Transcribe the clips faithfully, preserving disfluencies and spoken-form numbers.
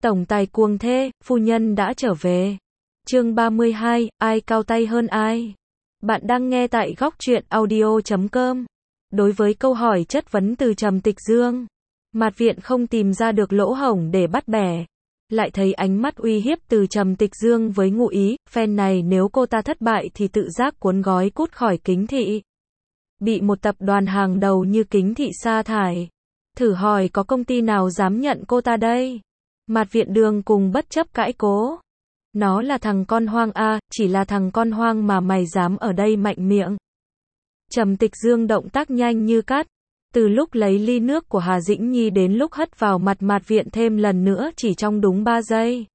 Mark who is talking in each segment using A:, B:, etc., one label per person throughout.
A: Tổng tài cuồng thê, phu nhân đã trở về. Chương ba mươi hai, ai cao tay hơn ai? Bạn đang nghe tại góc truyện audio chấm com. Đối với câu hỏi chất vấn từ Trầm Tịch Dương, Mạt Viện không tìm ra được lỗ hổng để bắt bẻ. Lại thấy ánh mắt uy hiếp từ Trầm Tịch Dương với ngụ ý, phen này nếu cô ta thất bại thì tự giác cuốn gói cút khỏi Kính Thị. Bị một tập đoàn hàng đầu như Kính Thị sa thải. Thử hỏi có công ty nào dám nhận cô ta đây? Mạt Viện Đường cùng bất chấp cãi cố. Nó là thằng con hoang a, chỉ là thằng con hoang mà mày dám ở đây mạnh miệng. Trầm Tịch Dương động tác nhanh như cắt. Từ lúc lấy ly nước của Hà Dĩnh Nhi đến lúc hất vào mặt Mạt Viện thêm lần nữa chỉ trong đúng ba giây.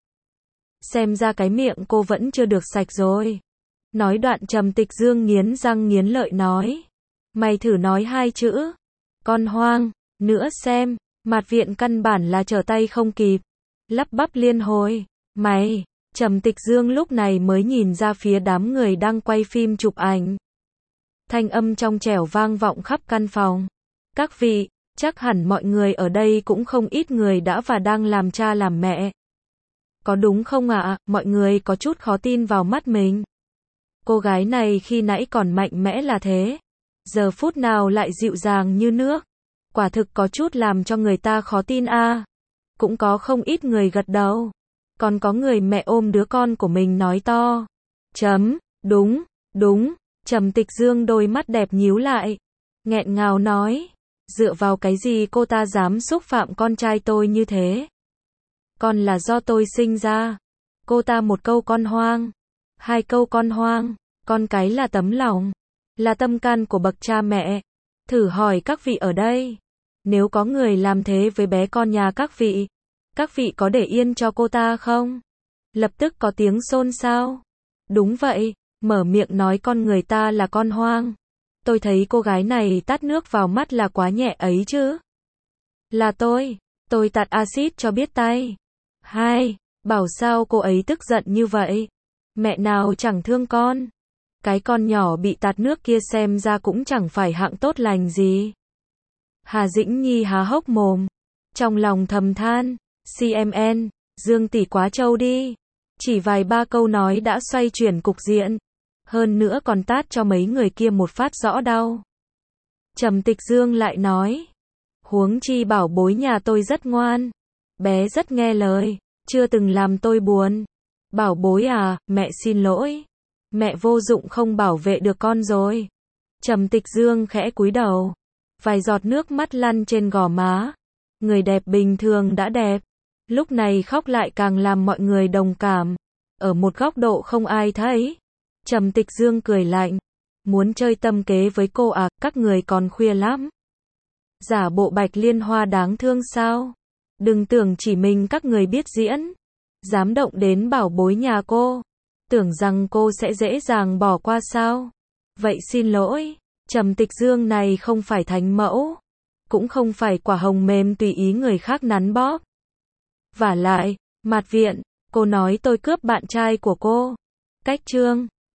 A: Xem ra cái miệng cô vẫn chưa được sạch rồi. Nói đoạn Trầm Tịch Dương nghiến răng nghiến lợi nói. Mày thử nói hai chữ. Con hoang, nữa xem. Mạt Viện căn bản là trở tay không kịp. Lắp bắp liên hồi. Mày, Trầm Tịch Dương lúc này mới nhìn ra phía đám người đang quay phim chụp ảnh. Thanh âm trong trẻo vang vọng khắp căn phòng. Các vị, chắc hẳn mọi người ở đây cũng không ít người đã và đang làm cha làm mẹ. Có đúng không ạ? À? Mọi người có chút khó tin vào mắt mình. Cô gái này khi nãy còn mạnh mẽ là thế. Giờ phút nào lại dịu dàng như nước. Quả thực có chút làm cho người ta khó tin a. À. Cũng có không ít người gật đầu. Còn có người mẹ ôm đứa con của mình nói to. Chấm, đúng, đúng. Trầm Tịch Dương đôi mắt đẹp nhíu lại. Nghẹn ngào nói. Dựa vào cái gì cô ta dám xúc phạm con trai tôi như thế? Con là do tôi sinh ra. Cô ta một câu con hoang. Hai câu con hoang. Con cái là tấm lòng. Là tâm can của bậc cha mẹ. Thử hỏi các vị ở đây. Nếu có người làm thế với bé con nhà các vị, các vị có để yên cho cô ta không? Lập tức có tiếng xôn xao. Đúng vậy, mở miệng nói con người ta là con hoang. Tôi thấy cô gái này tát nước vào mắt là quá nhẹ ấy chứ. Là tôi, tôi tạt axit cho biết tay. Hai, bảo sao cô ấy tức giận như vậy? Mẹ nào chẳng thương con. Cái con nhỏ bị tạt nước kia xem ra cũng chẳng phải hạng tốt lành gì. Hà Dĩnh Nhi há hốc mồm. Trong lòng thầm than. xê em en, Dương tỷ quá trâu đi. Chỉ vài ba câu nói đã xoay chuyển cục diện. Hơn nữa còn tát cho mấy người kia một phát rõ đau. Trầm Tịch Dương lại nói. Huống chi bảo bối nhà tôi rất ngoan. Bé rất nghe lời. Chưa từng làm tôi buồn. Bảo bối à, mẹ xin lỗi. Mẹ vô dụng không bảo vệ được con rồi. Trầm Tịch Dương khẽ cúi đầu. Vài giọt nước mắt lăn trên gò má. Người đẹp bình thường đã đẹp. Lúc này khóc lại càng làm mọi người đồng cảm. Ở một góc độ không ai thấy. Trầm Tịch Dương cười lạnh. Muốn chơi tâm kế với cô à, các người còn khuya lắm. Giả bộ Bạch Liên Hoa đáng thương sao? Đừng tưởng chỉ mình các người biết diễn. Dám động đến bảo bối nhà cô. Tưởng rằng cô sẽ dễ dàng bỏ qua sao? Vậy xin lỗi, Trầm Tịch Dương này không phải thánh mẫu. Cũng không phải quả hồng mềm tùy ý người khác nắn bóp. Vả lại, Mạt Viện, cô nói tôi cướp bạn trai của cô. Cách chương